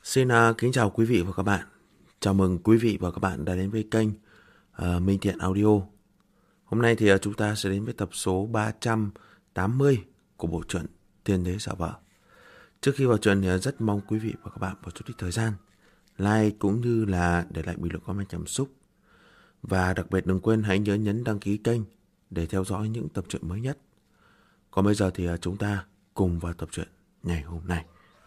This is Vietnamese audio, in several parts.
Kính chào quý vị và các bạn. Chào mừng quý vị và các bạn đã đến với kênh Minh Thiện Audio. Hôm nay thì chúng ta sẽ đến với tập số 380 của bộ truyện Tiên Đế Giả Vợ. Trước khi vào truyện thì rất mong quý vị và các bạn một chút ít thời gian like cũng như là để lại bình luận comment cảm xúc. Và đặc biệt đừng quên hãy nhớ nhấn đăng ký kênh để theo dõi những tập truyện mới nhất. Còn bây giờ thì chúng ta cùng vào tập truyện ngày hôm nay.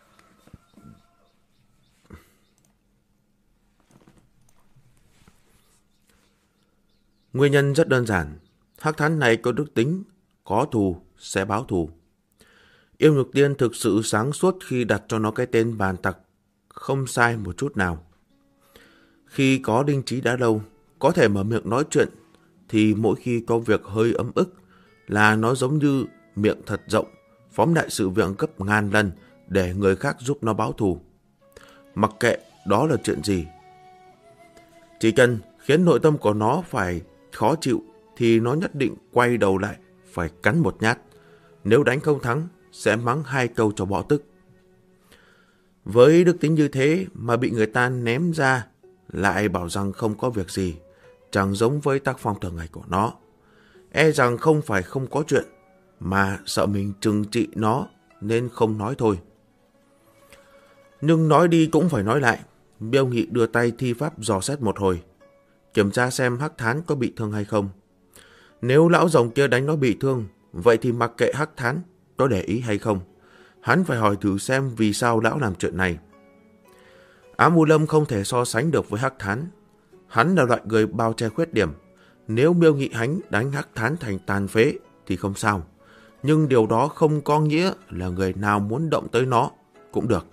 Nguyên nhân rất đơn giản, hắc thán này có đức tính, có thù sẽ báo thù. Yêu Nhược Tiên thực sự sáng suốt khi đặt cho nó cái tên bàn tặc, không sai một chút nào. Khi có linh trí đã lâu, có thể mở miệng nói chuyện, thì mỗi khi có việc hơi ấm ức là nó giống như miệng thật rộng, phóng đại sự việc gấp ngàn lần để người khác giúp nó báo thù. Mặc kệ đó là chuyện gì, chỉ cần khiến nội tâm của nó phải khó chịu thì nó nhất định quay đầu lại phải cắn một nhát. Nếu đánh không thắng sẽ mắng 2 câu cho bỏ tức. Với đức tính như thế mà bị người ta ném ra lại bảo rằng không có việc gì, chẳng giống với tác phong thường ngày của nó. E rằng không phải không có chuyện, mà sợ mình trừng trị nó nên không nói thôi. Nhưng nói đi cũng phải nói lại. Miêu Nghị đưa tay thi pháp dò xét một hồi, kiểm tra xem hắc thán có bị thương hay không. Nếu lão rồng kia đánh nó bị thương, vậy thì mặc kệ hắc thán có để ý hay không, hắn phải hỏi thử xem vì sao lão làm chuyện này. Ám U Lâm không thể so sánh được với hắc thán. Hắn là loại người bao che khuyết điểm. Nếu Miêu Nghị hắn đánh hắc thán thành tàn phế thì không sao, nhưng điều đó không có nghĩa là người nào muốn động tới nó cũng được.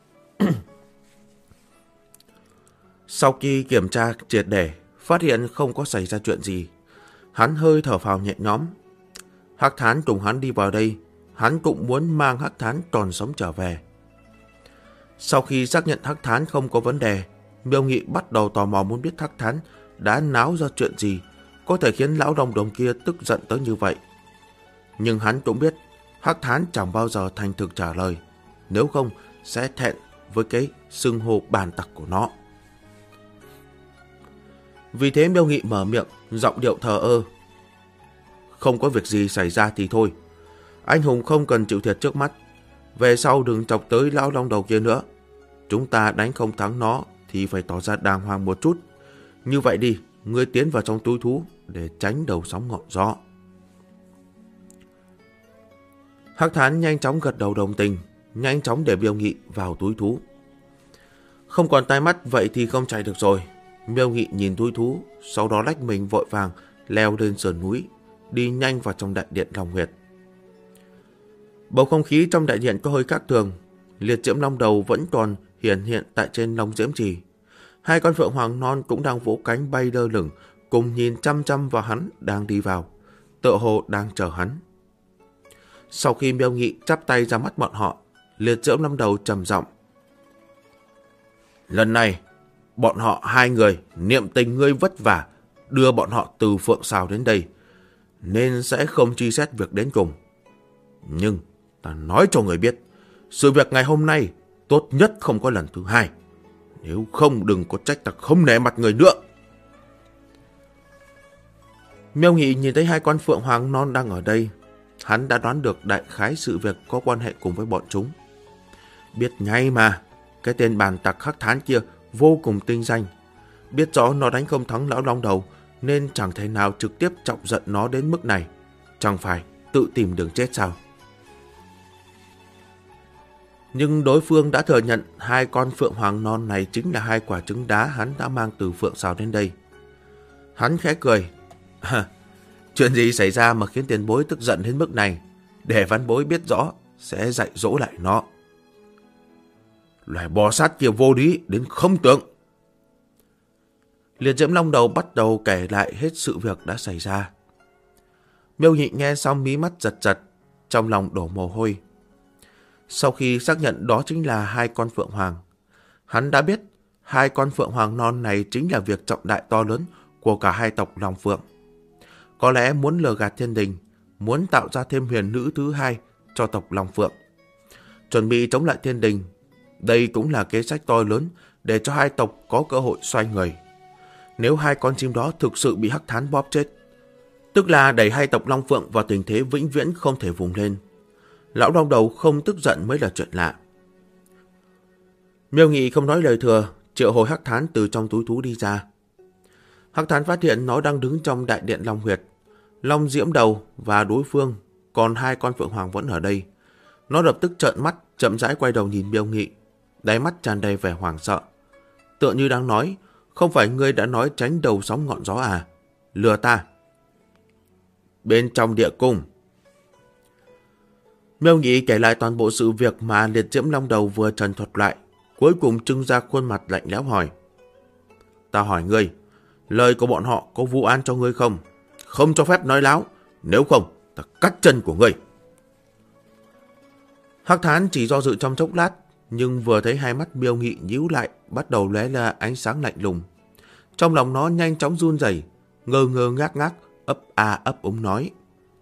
Sau khi kiểm tra triệt để, phát hiện không có xảy ra chuyện gì, hắn hơi thở phào nhẹ nhõm. Hắc thán cùng hắn đi vào đây, hắn cũng muốn mang hắc thán còn sống trở về. Sau khi xác nhận hắc thán không có vấn đề, Miêu Nghị bắt đầu tò mò muốn biết hắc thán đã náo ra chuyện gì có thể khiến lão đồng đồng kia tức giận tới như vậy. Nhưng hắn cũng biết hắc thán chẳng bao giờ thành thực trả lời, nếu không sẽ thẹn với cái xưng hô bàn tặc của nó. Vì thế Miêu Nghị mở miệng, giọng điệu thờ ơ. Không có việc gì xảy ra thì thôi. Anh hùng không cần chịu thiệt trước mắt. Về sau đừng chọc tới lão long đầu kia nữa. Chúng ta đánh không thắng nó thì phải tỏ ra đàng hoàng một chút. Như vậy đi, ngươi tiến vào trong túi thú để tránh đầu sóng ngọn gió. Hắc thán nhanh chóng gật đầu đồng tình, nhanh chóng để Miêu Nghị vào túi thú. Không còn tai mắt vậy thì không chạy được rồi. Miêu Nghị nhìn túi thú, sau đó lách mình vội vàng leo lên sườn núi, đi nhanh vào trong đại điện Long Huyệt. Bầu không khí trong đại điện có hơi khác thường. Liệt diễm long đầu vẫn còn hiển hiện tại trên long diễm trì. 2 con phượng hoàng non cũng đang vỗ cánh bay lơ lửng, cùng nhìn chăm chăm vào hắn đang đi vào, tựa hồ đang chờ hắn. Sau khi Miêu Nghị chắp tay ra mắt bọn họ, liệt diễm long đầu trầm giọng. Lần này bọn họ 2 người niệm tình ngươi vất vả đưa bọn họ từ Phượng Sào đến đây, nên sẽ không truy xét việc đến cùng. Nhưng ta nói cho người biết, sự việc ngày hôm nay tốt nhất không có lần thứ 2. Nếu không đừng có trách ta không nể mặt người nữa. Miêu Nghị nhìn thấy 2 con phượng hoàng non đang ở đây. Hắn đã đoán được đại khái sự việc có quan hệ cùng với bọn chúng. Biết ngay mà, cái tên bàn tặc hắc thán kia vô cùng tinh danh. Biết rõ nó đánh không thắng lão long đầu nên chẳng thể nào trực tiếp chọc giận nó đến mức này. Chẳng phải tự tìm đường chết sao? Nhưng đối phương đã thừa nhận 2 con phượng hoàng non này chính là 2 quả trứng đá hắn đã mang từ Phượng Sào đến đây. Hắn khẽ cười. Chuyện gì xảy ra mà khiến tiền bối tức giận đến mức này? Để văn bối biết rõ sẽ dạy dỗ lại nó. Loài bò sát kia vô lý đến không tưởng. Liệt diễm long đầu bắt đầu kể lại hết sự việc đã xảy ra. Miêu Nghị nghe xong mí mắt giật giật, trong lòng đổ mồ hôi. Sau khi xác nhận đó chính là 2 con phượng hoàng, hắn đã biết 2 con phượng hoàng non này chính là việc trọng đại to lớn của cả 2 tộc Long Phượng. Có lẽ muốn lừa gạt thiên đình, muốn tạo ra thêm huyền nữ thứ 2 cho tộc Long Phượng, chuẩn bị chống lại thiên đình. Đây cũng là kế sách to lớn để cho hai tộc có cơ hội xoay người. Nếu hai con chim đó thực sự bị Hắc Thán bóp chết, tức là đẩy hai tộc Long Phượng vào tình thế vĩnh viễn không thể vùng lên. Lão Long Đầu không tức giận mới là chuyện lạ. Miêu Nghị không nói lời thừa, triệu hồi Hắc Thán từ trong túi thú đi ra. Hắc Thán phát hiện nó đang đứng trong đại điện Long Huyệt. Long Diễm Đầu và đối phương, còn hai con Phượng Hoàng vẫn ở đây. Nó lập tức trợn mắt, chậm rãi quay đầu nhìn Miêu Nghị, đáy mắt tràn đầy vẻ hoảng sợ. Tựa như đang nói, không phải ngươi đã nói tránh đầu sóng ngọn gió à? Lừa ta. Bên trong địa cung. Miêu Nghị kể lại toàn bộ sự việc mà Liệt Diễm Long Đầu vừa trần thuật lại, cuối cùng trưng ra khuôn mặt lạnh lẽo hỏi. Ta hỏi ngươi, lời của bọn họ có vu oan cho ngươi không? Không cho phép nói láo, nếu không, ta cắt chân của ngươi. Hắc Thán chỉ do dự trong chốc lát, nhưng vừa thấy hai mắt Miêu Nghị nhíu lại, bắt đầu lóe ra ánh sáng lạnh lùng. Trong lòng nó nhanh chóng run rẩy, ngơ ngơ ngác ngác, ấp úng nói.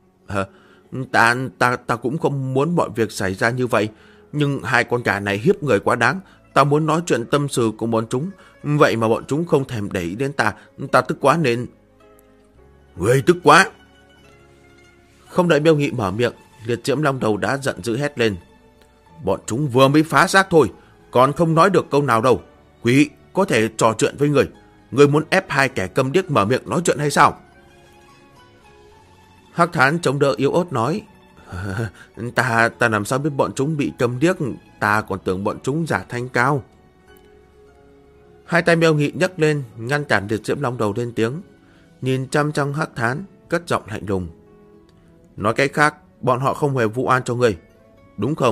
Ta cũng không muốn mọi việc xảy ra như vậy, nhưng hai con gà này hiếp người quá đáng. Ta muốn nói chuyện tâm sự của bọn chúng, vậy mà bọn chúng không thèm để ý đến ta tức quá nên... Ngươi tức quá! Không đợi Miêu Nghị mở miệng, Liệt Diễm Long Đầu đã giận dữ hét lên. Bọn chúng vừa mới phá xác thôi, còn không nói được câu nào đâu. Quỷ có thể trò chuyện với người. Người muốn ép hai kẻ câm điếc mở miệng nói chuyện hay sao? Hắc Thán chống đỡ yếu ớt nói. Ta làm sao biết bọn chúng bị câm điếc, ta còn tưởng bọn chúng giả thanh cao. Hai tay Miêu Nghị nhấc lên, ngăn cản Liệt Diễm Long Đầu lên tiếng, nhìn chăm chăm Hắc Thán, cất giọng lạnh lùng. Nói cách khác, bọn họ không hề vu oan cho ngươi, đúng không?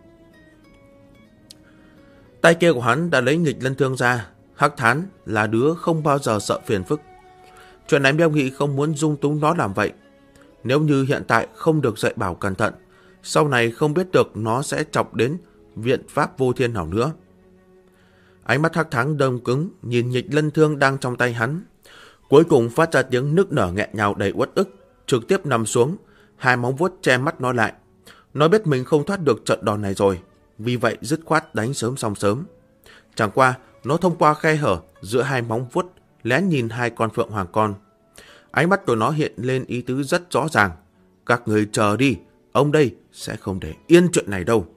Tay kia của hắn đã lấy nghịch lân thương ra. Hắc Thán là đứa không bao giờ sợ phiền phức. Chuyện này Miêu Nghị không muốn dung túng nó làm vậy. Nếu như hiện tại không được dạy bảo cẩn thận, sau này không biết được nó sẽ chọc đến viện pháp vô thiên nào nữa. Ánh mắt Hắc Thán đông cứng nhìn nghịch lân thương đang trong tay hắn, cuối cùng phát ra tiếng nức nở nghẹn ngào đầy uất ức, trực tiếp nằm xuống, hai móng vuốt che mắt nó lại. Nó biết mình không thoát được trận đòn này rồi, vì vậy dứt khoát đánh sớm xong sớm. Chẳng qua, nó thông qua khe hở giữa hai móng vuốt lén nhìn hai con Phượng Hoàng con. Ánh mắt của nó hiện lên ý tứ rất rõ ràng. Các người chờ đi, ông đây sẽ không để yên chuyện này đâu.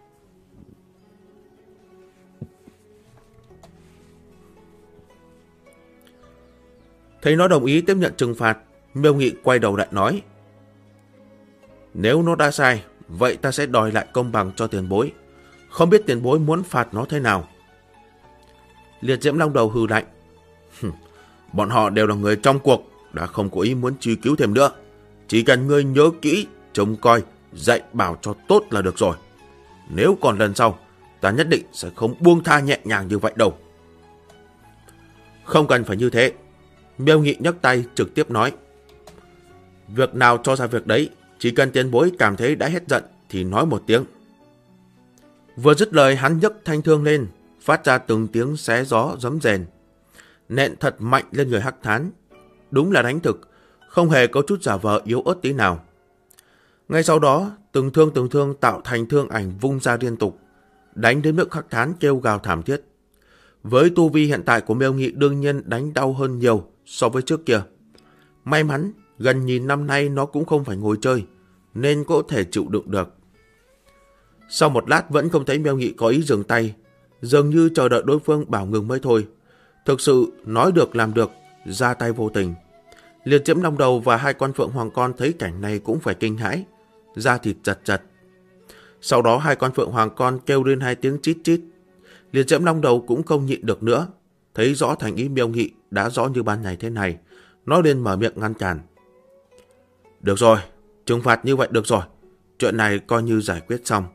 Thấy nó đồng ý tiếp nhận trừng phạt, Miêu Nghị quay đầu lại nói. Nếu nó đã sai, vậy ta sẽ đòi lại công bằng cho tiền bối. Không biết tiền bối muốn phạt nó thế nào? Liệt Diễm Long Đầu hừ lạnh. Bọn họ đều là người trong cuộc, đã không có ý muốn truy cứu thêm nữa. Chỉ cần ngươi nhớ kỹ, trông coi, dạy bảo cho tốt là được rồi. Nếu còn lần sau, ta nhất định sẽ không buông tha nhẹ nhàng như vậy đâu. Không cần phải như thế. Miêu Nghị nhấc tay trực tiếp nói. Việc nào cho ra việc đấy, chỉ cần tiền bối cảm thấy đã hết giận thì nói một tiếng. Vừa dứt lời hắn nhấc thanh thương lên, phát ra từng tiếng xé gió rấm rền, nện thật mạnh lên người Hắc Thán. Đúng là đánh thực, không hề có chút giả vờ yếu ớt tí nào. Ngay sau đó, từng thương tạo thành thương ảnh vung ra liên tục, đánh đến mức Hắc Thán kêu gào thảm thiết. Với tu vi hiện tại của Miêu Nghị đương nhiên đánh đau hơn nhiều so với trước kia. May mắn, gần nhìn năm nay nó cũng không phải ngồi chơi, nên có thể chịu đựng được. Sau một lát vẫn không thấy Miêu Nghị có ý dừng tay, dường như chờ đợi đối phương bảo ngừng mới thôi. Thực sự nói được làm được, ra tay vô tình. Liệt Diễm Long Đầu và hai con Phượng Hoàng con thấy cảnh này cũng phải kinh hãi, da thịt giật giật. Sau đó hai con Phượng Hoàng con kêu lên hai tiếng chít chít. Liệt Diễm Long Đầu cũng không nhịn được nữa, thấy rõ thành ý Miêu Nghị đã rõ như ban ngày thế này, nó liền mở miệng ngăn cản. Được rồi, trừng phạt như vậy được rồi, chuyện này coi như giải quyết xong.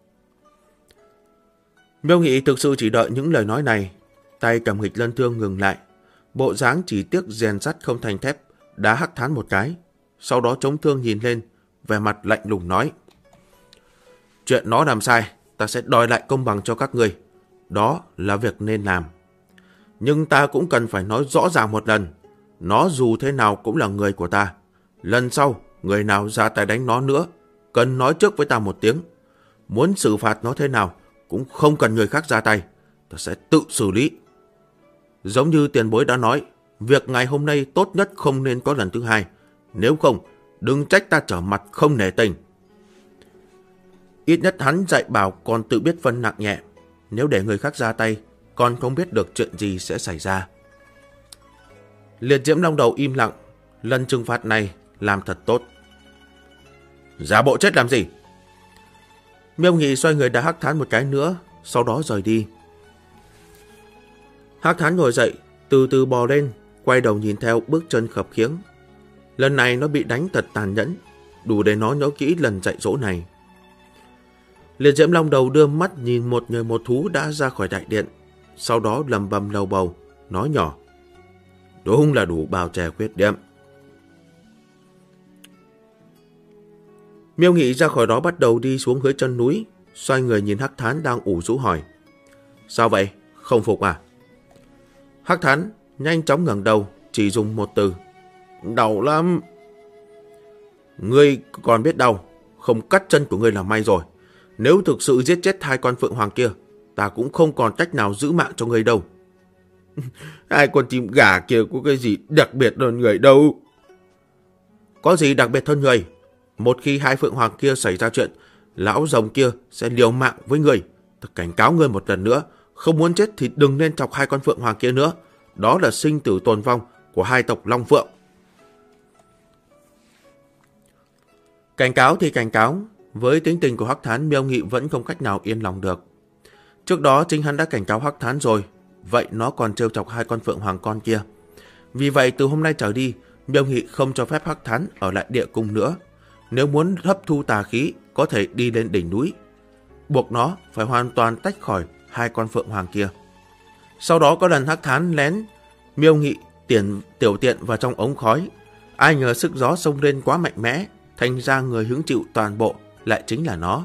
Miêu Nghị thực sự chỉ đợi những lời nói này, tay cầm nghịch lân thương ngừng lại, bộ dáng chỉ tiếc rèn sắt không thành thép, đá Hắc Thán một cái, sau đó chống thương nhìn lên, vẻ mặt lạnh lùng nói. Chuyện nó làm sai, ta sẽ đòi lại công bằng cho các ngươi, đó là việc nên làm. Nhưng ta cũng cần phải nói rõ ràng một lần, nó dù thế nào cũng là người của ta. Lần sau, người nào ra tay đánh nó nữa, cần nói trước với ta một tiếng. Muốn xử phạt nó thế nào, cũng không cần người khác ra tay, ta sẽ tự xử lý. Giống như tiền bối đã nói, việc ngày hôm nay tốt nhất không nên có lần thứ hai, nếu không, đừng trách ta trở mặt không nể tình. Ít nhất hắn dạy bảo còn tự biết phân nặng nhẹ, nếu để người khác ra tay, còn không biết được chuyện gì sẽ xảy ra. Liệt Diễm Long Đầu im lặng, lần trừng phạt này làm thật tốt. Giả bộ chết làm gì? Miêu Nghị xoay người đá Hắc Thán một cái nữa, sau đó rời đi. Hắc Thán ngồi dậy, từ từ bò lên, quay đầu nhìn theo bước chân khập khiễng. Lần này nó bị đánh thật tàn nhẫn, đủ để nó nhớ kỹ lần dạy dỗ này. Liệt Diễm Long Đầu đưa mắt nhìn một người một thú đã ra khỏi đại điện, sau đó lầm bầm lầu bầu, nói nhỏ. Đúng là đủ bào chè khuyết điểm. Miêu Nghị ra khỏi đó bắt đầu đi xuống dưới chân núi, xoay người nhìn Hắc Thán đang ủ rũ hỏi. Sao vậy? Không phục à? Hắc Thán nhanh chóng ngẩng đầu, chỉ dùng một từ. Đau lắm. Ngươi còn biết đau, không cắt chân của ngươi là may rồi. Nếu thực sự giết chết hai con phượng hoàng kia, ta cũng không còn cách nào giữ mạng cho ngươi đâu. Hai con chim gà kia có cái gì đặc biệt hơn người đâu. Có gì đặc biệt hơn người? Một khi hai phượng hoàng kia xảy ra chuyện, lão rồng kia sẽ liều mạng với người. Ta cảnh cáo ngươi một lần nữa, không muốn chết thì đừng nên chọc hai con phượng hoàng kia nữa. Đó là sinh tử tồn vong của hai tộc Long Phượng. Cảnh cáo thì cảnh cáo, với tính tình của Hắc Thán, Miêu Nghị vẫn không cách nào yên lòng được. Trước đó chính hắn đã cảnh cáo Hắc Thán rồi, vậy nó còn trêu chọc hai con phượng hoàng con kia. Vì vậy từ hôm nay trở đi, Miêu Nghị không cho phép Hắc Thán ở lại địa cung nữa. Nếu muốn hấp thu tà khí, có thể đi lên đỉnh núi, buộc nó phải hoàn toàn tách khỏi hai con phượng hoàng kia. Sau đó có lần Hắc Thán lén Miêu Nghị tiểu tiện vào trong ống khói, ai ngờ sức gió xông lên quá mạnh mẽ, thành ra người hứng chịu toàn bộ lại chính là nó.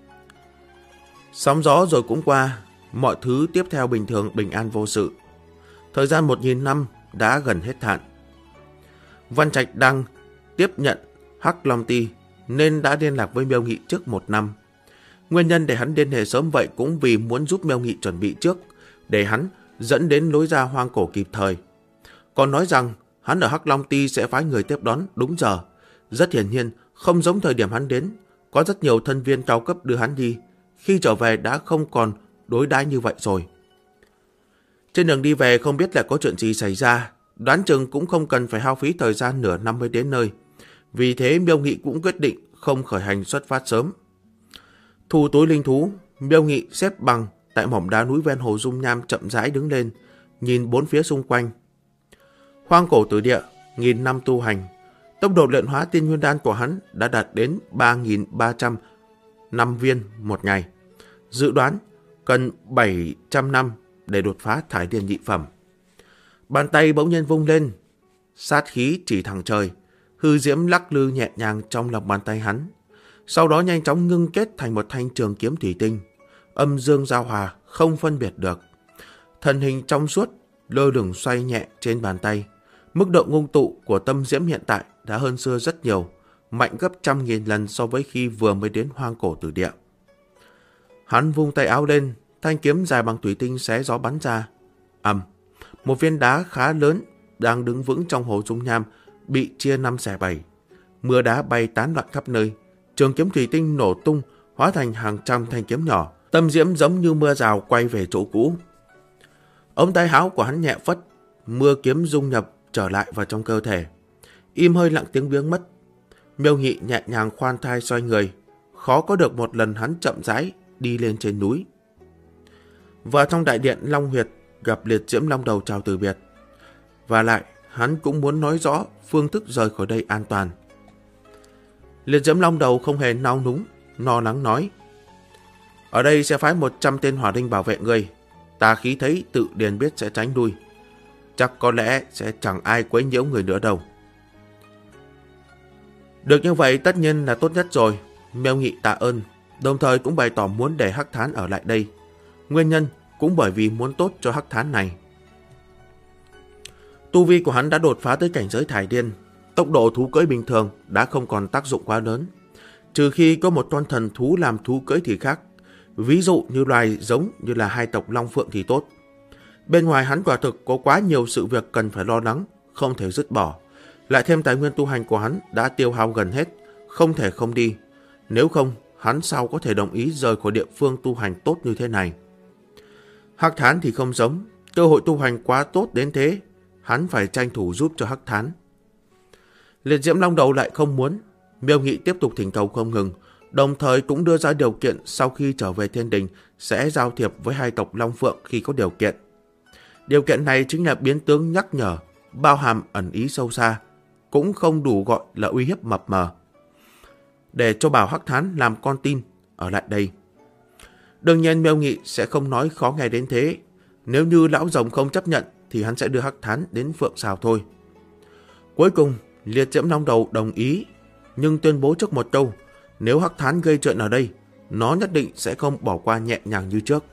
Sóng gió rồi cũng qua, mọi thứ tiếp theo bình thường bình an vô sự. Thời gian 1000 năm đã gần hết hạn. Văn Trạch đang tiếp nhận Hắc Long Ti nên đã liên lạc với Miêu Nghị trước 1 năm. Nguyên nhân để hắn liên hệ sớm vậy cũng vì muốn giúp Miêu Nghị chuẩn bị trước, để hắn dẫn đến lối ra hoang cổ kịp thời. Còn nói rằng hắn ở Hắc Long Ti sẽ phái người tiếp đón đúng giờ. Rất hiển nhiên, không giống thời điểm hắn đến, có rất nhiều thân viên cao cấp đưa hắn đi. Khi trở về đã không còn đối đãi như vậy rồi. Trên đường đi về không biết là có chuyện gì xảy ra, đoán chừng cũng không cần phải hao phí thời gian nửa năm mới đến nơi. Vì thế Miêu Nghị cũng quyết định không khởi hành xuất phát sớm. Thu túi linh thú, Miêu Nghị xếp bằng tại mỏm đá núi ven hồ dung nham chậm rãi đứng lên, nhìn bốn phía xung quanh. Hoang cổ tử địa, 1000 năm tu hành, tốc độ luyện hóa tiên nguyên đan của hắn đã đạt đến 3.300 năm viên một ngày. Dự đoán cần 700 năm để đột phá thải điền nhị phẩm. Bàn tay bỗng nhiên vung lên, sát khí chỉ thẳng trời, hư diễm lắc lư nhẹ nhàng trong lòng bàn tay hắn. Sau đó nhanh chóng ngưng kết thành một thanh trường kiếm thủy tinh, âm dương giao hòa không phân biệt được. Thân hình trong suốt lơ lửng xoay nhẹ trên bàn tay. Mức độ ngưng tụ của tâm diễm hiện tại đã hơn xưa rất nhiều, mạnh gấp 100.000 lần so với khi vừa mới đến hoang cổ tử địa. Hắn vung tay áo lên, thanh kiếm dài bằng thủy tinh xé gió bắn ra. Một viên đá khá lớn đang đứng vững trong hồ dung nham bị chia 5 xẻ 7. Mưa đá bay tán loạn khắp nơi, trường kiếm thủy tinh nổ tung, hóa thành hàng trăm thanh kiếm nhỏ. Tâm diễm giống như mưa rào quay về chỗ cũ. Ống tay áo của hắn nhẹ phất, mưa kiếm dung nhập trở lại vào trong cơ thể. Im hơi lặng tiếng biến mất. Miêu Nghị nhẹ nhàng khoan thai xoay người, khó có được một lần hắn chậm rãi đi lên trên núi. Và trong đại điện Long Huyệt gặp Liệt Diễm Long Đầu chào từ biệt. Và lại hắn cũng muốn nói rõ phương thức rời khỏi đây an toàn. Liệt Diễm Long Đầu không hề nao núng, lo lắng nói: ở đây sẽ phái 100 tên hỏa đinh bảo vệ ngươi. Ta khí thấy tự điền biết sẽ tránh đuôi. Chắc có lẽ sẽ chẳng ai quấy nhiễu người nữa đâu. Được như vậy tất nhiên là tốt nhất rồi. Miêu Nghị tạ ơn, đồng thời cũng bày tỏ muốn để Hắc Thán ở lại đây. Nguyên nhân cũng bởi vì muốn tốt cho Hắc Thán này. Tu vi của hắn đã đột phá tới cảnh giới thải điên. Tốc độ thú cưỡi bình thường đã không còn tác dụng quá lớn. Trừ khi có một con thần thú làm thú cưỡi thì khác. Ví dụ như loài giống như là hai tộc Long Phượng thì tốt. Bên ngoài hắn quả thực có quá nhiều sự việc cần phải lo lắng, không thể dứt bỏ. Lại thêm tài nguyên tu hành của hắn đã tiêu hao gần hết, không thể không đi. Nếu không, hắn sao có thể đồng ý rời khỏi địa phương tu hành tốt như thế này. Hắc Thán thì không giống, cơ hội tu hành quá tốt đến thế, hắn phải tranh thủ giúp cho Hắc Thán. Liệt Diễm Long Đầu lại không muốn. Miêu Nghị tiếp tục thỉnh cầu không ngừng, đồng thời cũng đưa ra điều kiện sau khi trở về thiên đình sẽ giao thiệp với hai tộc Long Phượng khi có điều kiện. Điều kiện này chính là biến tướng nhắc nhở, bao hàm ẩn ý sâu xa, cũng không đủ gọi là uy hiếp mập mờ. Để cho bảo Hắc Thán làm con tin ở lại đây. Đương nhiên Miêu Nghị sẽ không nói khó nghe đến thế. Nếu như lão rồng không chấp nhận thì hắn sẽ đưa Hắc Thán đến Phượng Sào thôi. Cuối cùng Liệt Diễm Long Đầu đồng ý, nhưng tuyên bố trước một câu, nếu Hắc Thán gây chuyện ở đây, nó nhất định sẽ không bỏ qua nhẹ nhàng như trước.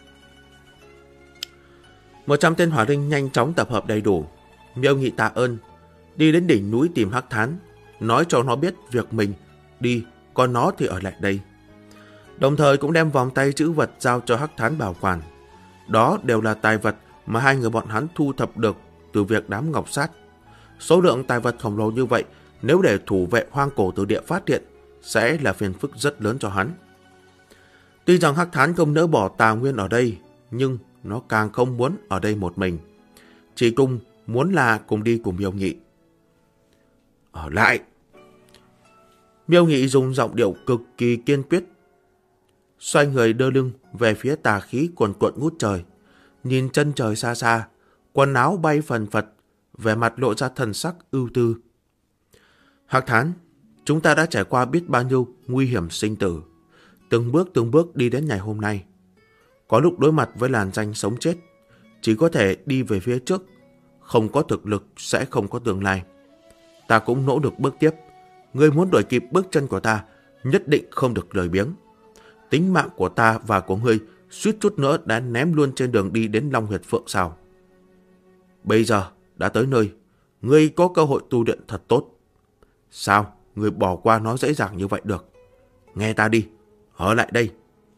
100 tên hỏa linh nhanh chóng tập hợp đầy đủ. Miêu Nghị tạ ơn, đi đến đỉnh núi tìm Hắc Thán, nói cho nó biết việc mình đi, còn nó thì ở lại đây. Đồng thời cũng đem vòng tay trữ vật giao cho Hắc Thán bảo quản. Đó đều là tài vật mà hai người bọn hắn thu thập được từ việc đám ngọc sát. Số lượng tài vật khổng lồ như vậy, nếu để thủ vệ hoang cổ tử địa phát hiện, sẽ là phiền phức rất lớn cho hắn. Tuy rằng Hắc Thán không nỡ bỏ tài nguyên ở đây, nhưng nó càng không muốn ở đây một mình. Chỉ muốn là cùng đi cùng Miêu Nghị. Ở lại. Miêu Nghị dùng giọng điệu cực kỳ kiên quyết, xoay người đưa lưng về phía tà khí cuồn cuộn ngút trời, nhìn chân trời xa xa, quần áo bay phần phật, vẻ mặt lộ ra thần sắc ưu tư. Hắc Thán, chúng ta đã trải qua biết bao nhiêu nguy hiểm sinh tử, từng bước đi đến ngày hôm nay. Có lúc đối mặt với làn danh sống chết, chỉ có thể đi về phía trước, không có thực lực sẽ không có tương lai. Ta cũng nỗ lực bước tiếp, ngươi muốn đuổi kịp bước chân của ta, nhất định không được lười biếng. Tính mạng của ta và của ngươi suýt chút nữa đã ném luôn trên đường đi đến Long Huyệt Phượng Sào. Bây giờ đã tới nơi, ngươi có cơ hội tu luyện thật tốt. Sao ngươi bỏ qua nó dễ dàng như vậy được? Nghe ta đi, ở lại đây.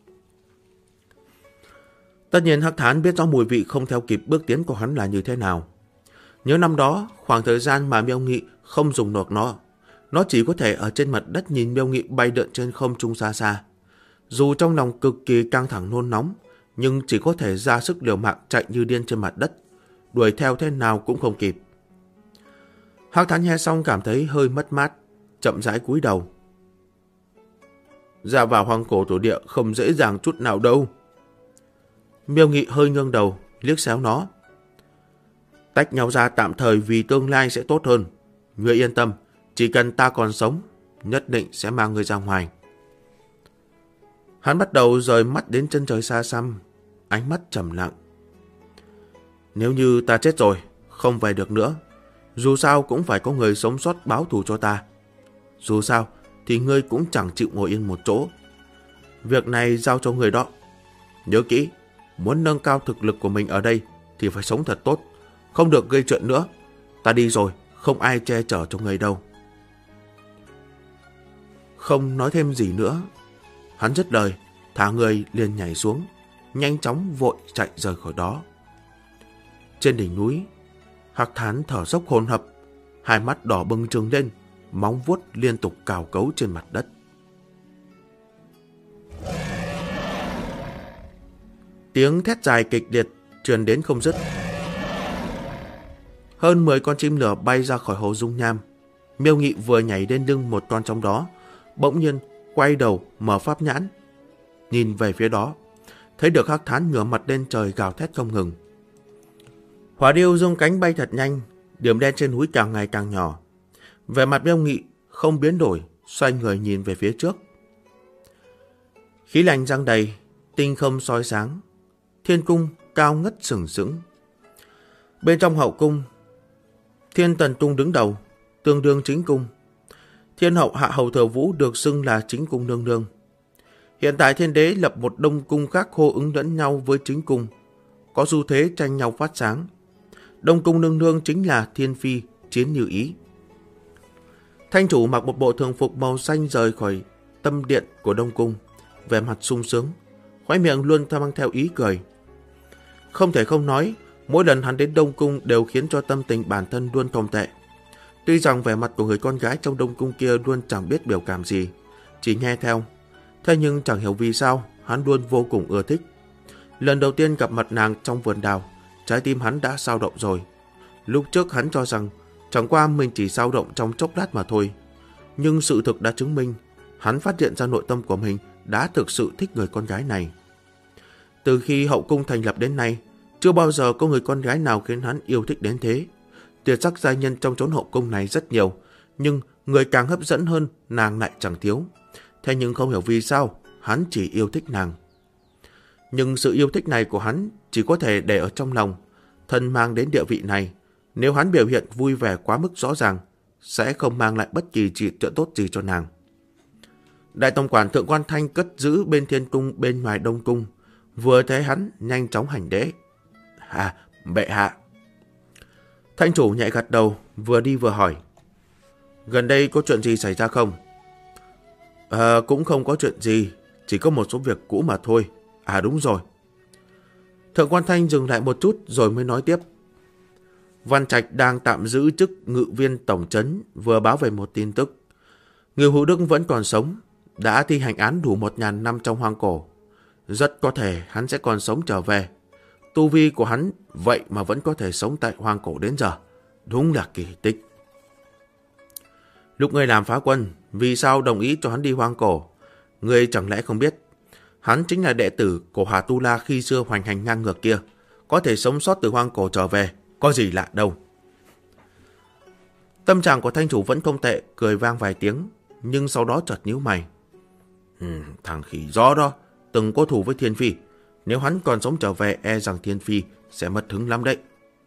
Tất nhiên Hắc Thán biết rõ mùi vị không theo kịp bước tiến của hắn là như thế nào. Nhớ năm đó, khoảng thời gian mà Miêu Nghị không dùng được nó chỉ có thể ở trên mặt đất nhìn Miêu Nghị bay lượn trên không trung xa xa. Dù trong lòng cực kỳ căng thẳng nôn nóng, nhưng chỉ có thể ra sức liều mạng chạy như điên trên mặt đất, đuổi theo thế nào cũng không kịp. Hắc Thán nghe xong cảm thấy hơi mất mát, chậm rãi cúi đầu. Ra vào hoang cổ tổ địa không dễ dàng chút nào đâu. Miêu Nghị hơi ngưng đầu, liếc xéo nó. Tách nhau ra tạm thời vì tương lai sẽ tốt hơn. Ngươi yên tâm, chỉ cần ta còn sống, nhất định sẽ mang ngươi ra ngoài. Hắn bắt đầu rời mắt đến chân trời xa xăm, ánh mắt trầm lặng. Nếu như ta chết rồi, không về được nữa, dù sao cũng phải có người sống sót báo thù cho ta. Dù sao thì ngươi cũng chẳng chịu ngồi yên một chỗ. Việc này giao cho người đó. Nhớ kỹ, muốn nâng cao thực lực của mình ở đây thì phải sống thật tốt, không được gây chuyện nữa. Ta đi rồi, không ai che chở cho người đâu. Không nói thêm gì nữa, hắn dứt lời, thả người liền nhảy xuống, nhanh chóng vội chạy rời khỏi đó. Trên đỉnh núi, Hắc Thán thở dốc hồn hập, hai mắt đỏ bừng trừng lên, móng vuốt liên tục cào cấu trên mặt đất. Tiếng thét dài kịch liệt truyền đến không dứt. Hơn 10 con chim lửa bay ra khỏi hồ dung nham. Miêu Nghị vừa nhảy lên lưng một con trong đó, bỗng nhiên quay đầu mở pháp nhãn, nhìn về phía đó, thấy được Hắc Thán ngửa mặt lên trời gào thét không ngừng. Hỏa điêu rung cánh bay thật nhanh, điểm đen trên núi càng ngày càng nhỏ. Vẻ mặt Miêu Nghị không biến đổi, xoay người nhìn về phía trước. Khí lạnh giăng đầy, tinh không soi sáng, thiên cung cao ngất sừng sững. Bên trong hậu cung, Thiên Tần Cung đứng đầu, tương đương chính cung. Thiên hậu Hạ Hầu Thừa Vũ được xưng là chính cung nương nương. Hiện tại thiên đế lập một đông cung khác hô ứng lẫn nhau với chính cung, có xu thế tranh nhau phát sáng. Đông cung nương nương chính là Thiên Phi Chiến Như Ý. Thanh chủ mặc một bộ thường phục màu xanh rời khỏi tâm điện của đông cung, vẻ mặt sung sướng, khóe miệng luôn mang theo ý cười. Không thể không nói, mỗi lần hắn đến Đông Cung đều khiến cho tâm tình bản thân luôn tồi tệ. Tuy rằng vẻ mặt của người con gái trong Đông Cung kia luôn chẳng biết biểu cảm gì, chỉ nghe theo. Thế nhưng chẳng hiểu vì sao, hắn luôn vô cùng ưa thích. Lần đầu tiên gặp mặt nàng trong vườn đào, trái tim hắn đã dao động rồi. Lúc trước hắn cho rằng chẳng qua mình chỉ dao động trong chốc lát mà thôi. Nhưng sự thực đã chứng minh, hắn phát hiện ra nội tâm của mình đã thực sự thích người con gái này. Từ khi hậu cung thành lập đến nay, chưa bao giờ có người con gái nào khiến hắn yêu thích đến thế. Tuyệt sắc giai nhân trong chốn hậu cung này rất nhiều, nhưng người càng hấp dẫn hơn nàng lại chẳng thiếu. Thế nhưng không hiểu vì sao, hắn chỉ yêu thích nàng. Nhưng sự yêu thích này của hắn chỉ có thể để ở trong lòng. Thân mang đến địa vị này, nếu hắn biểu hiện vui vẻ quá mức rõ ràng, sẽ không mang lại bất kỳ chuyện tốt gì cho nàng. Đại tổng quản Thượng Quan Thanh cất giữ bên Thiên Cung bên ngoài Đông Cung, vừa thấy hắn nhanh chóng hành lễ. Bệ hạ. Thanh chủ nhẹ gật đầu, vừa đi vừa hỏi. Gần đây có chuyện gì xảy ra không? Cũng không có chuyện gì, chỉ có một số việc cũ mà thôi. Đúng rồi. Thượng Quan Thanh dừng lại một chút rồi mới nói tiếp. Văn Trạch đang tạm giữ chức ngự viên tổng trấn vừa báo về một tin tức. Ngưu Hữu Đức vẫn còn sống, đã thi hành án đủ 1000 năm trong hoang cổ. Rất có thể hắn sẽ còn sống trở về. Tu vi của hắn vậy mà vẫn có thể sống tại hoang cổ đến giờ. Đúng là kỳ tích. Lúc ngươi làm phá quân, vì sao đồng ý cho hắn đi hoang cổ? Ngươi chẳng lẽ không biết? Hắn chính là đệ tử của Hỏa Tu La khi xưa hoành hành ngang ngược kia. Có thể sống sót từ hoang cổ trở về, có gì lạ đâu. Tâm trạng của thanh chủ vẫn không tệ, cười vang vài tiếng, nhưng sau đó chợt nhíu mày. Thằng khỉ gió đó, từng có thù với Thiên Phi. Nếu hắn còn sống trở về, e rằng Thiên Phi sẽ mất hứng lắm đấy.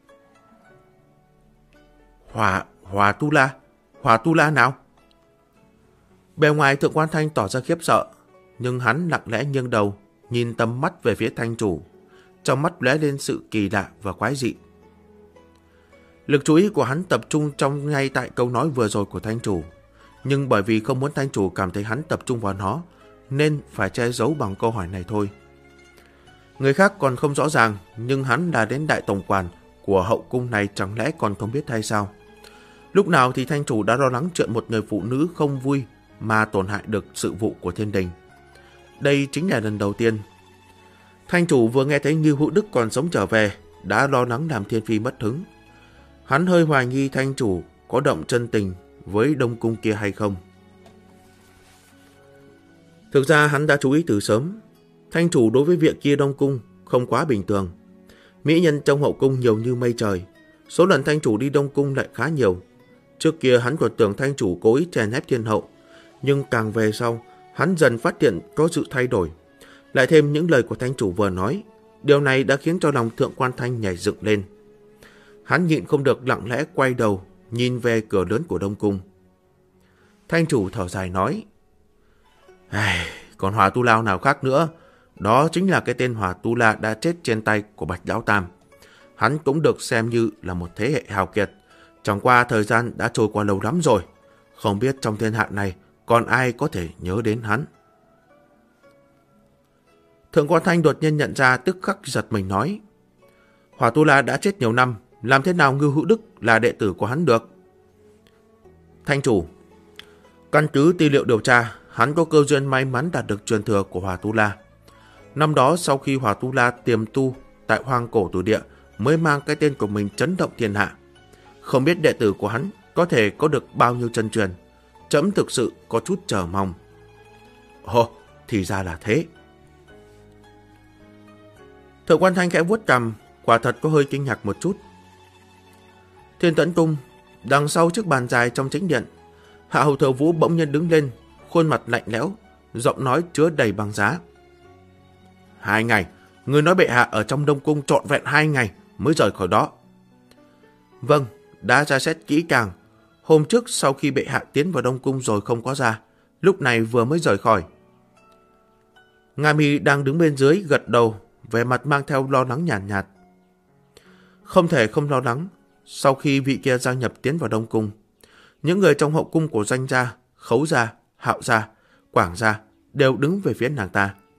Hỏa Tu La nào? Bề ngoài Thượng Quan Thanh tỏ ra khiếp sợ, nhưng hắn lặng lẽ nghiêng đầu, nhìn tầm mắt về phía thanh chủ. Trong mắt lóe lên sự kỳ lạ và quái dị. Lực chú ý của hắn tập trung ngay tại câu nói vừa rồi của thanh chủ. Nhưng bởi vì không muốn thanh chủ cảm thấy hắn tập trung vào nó, nên phải che giấu bằng câu hỏi này thôi. Người khác còn không rõ ràng, nhưng hắn đã đến đại tổng quản của hậu cung này chẳng lẽ còn không biết hay sao? Lúc nào thì thanh chủ đã lo lắng chuyện một người phụ nữ không vui mà tổn hại được sự vụ của thiên đình. Đây chính là lần đầu tiên. Thanh chủ vừa nghe thấy Ngưu Hữu Đức còn sống trở về, đã lo lắng làm Thiên Phi mất hứng. Hắn hơi hoài nghi thanh chủ có động chân tình với Đông Cung kia hay không. Thực ra hắn đã chú ý từ sớm. Thanh chủ đối với việc kia Đông Cung không quá bình thường. Mỹ nhân trong hậu cung nhiều như mây trời. Số lần thanh chủ đi Đông Cung lại khá nhiều. Trước kia hắn còn tưởng thanh chủ cố ý chèn ép thiên hậu. Nhưng càng về sau, hắn dần phát hiện có sự thay đổi. Lại thêm những lời của thanh chủ vừa nói. Điều này đã khiến cho lòng Thượng Quan Thanh nhảy dựng lên. Hắn nhịn không được lặng lẽ quay đầu, nhìn về cửa lớn của Đông Cung. Thanh chủ thở dài nói. Còn Hỏa Tu La nào khác nữa? Đó chính là cái tên Hỏa Tu La đã chết trên tay của Bạch Lão Tam. Hắn cũng được xem như là một thế hệ hào kiệt. Chẳng qua thời gian đã trôi qua lâu lắm rồi. Không biết trong thiên hạ này còn ai có thể nhớ đến hắn. Thượng Quan Thanh đột nhiên nhận ra, tức khắc giật mình nói. Hỏa Tu La đã chết nhiều năm, làm thế nào Ngưu Hữu Đức là đệ tử của hắn được? Thanh chủ, căn cứ tư liệu điều tra, hắn có cơ duyên may mắn đạt được truyền thừa của Hỏa Tu La. Năm đó sau khi Hỏa Tu La tiềm tu tại hoang cổ tử địa mới mang cái tên của mình chấn động thiên hạ. Không biết đệ tử của hắn có thể có được bao nhiêu chân truyền. Trẫm thực sự có chút chờ mong. Thì ra là thế. Thượng Quan Thanh khẽ vuốt cằm, quả thật có hơi kinh ngạc một chút. Thiên Tẫn Cung, đằng sau chiếc bàn dài trong chính điện, Hạ Hầu Thừa Vũ bỗng nhiên đứng lên, khuôn mặt lạnh lẽo, giọng nói chứa đầy băng giá. 2 ngày, người nói bệ hạ ở trong Đông Cung trọn vẹn 2 ngày mới rời khỏi đó. Vâng, đã tra xét kỹ càng. Hôm trước sau khi bệ hạ tiến vào Đông Cung rồi không có ra, lúc này vừa mới rời khỏi. Nga Mi đang đứng bên dưới gật đầu, vẻ mặt mang theo lo lắng nhàn nhạt. Không thể không lo lắng. Sau khi vị kia gia nhập tiến vào Đông Cung, những người trong hậu cung của Doanh gia, Khấu gia, Hạo gia, Quảng gia đều đứng về phía nàng ta.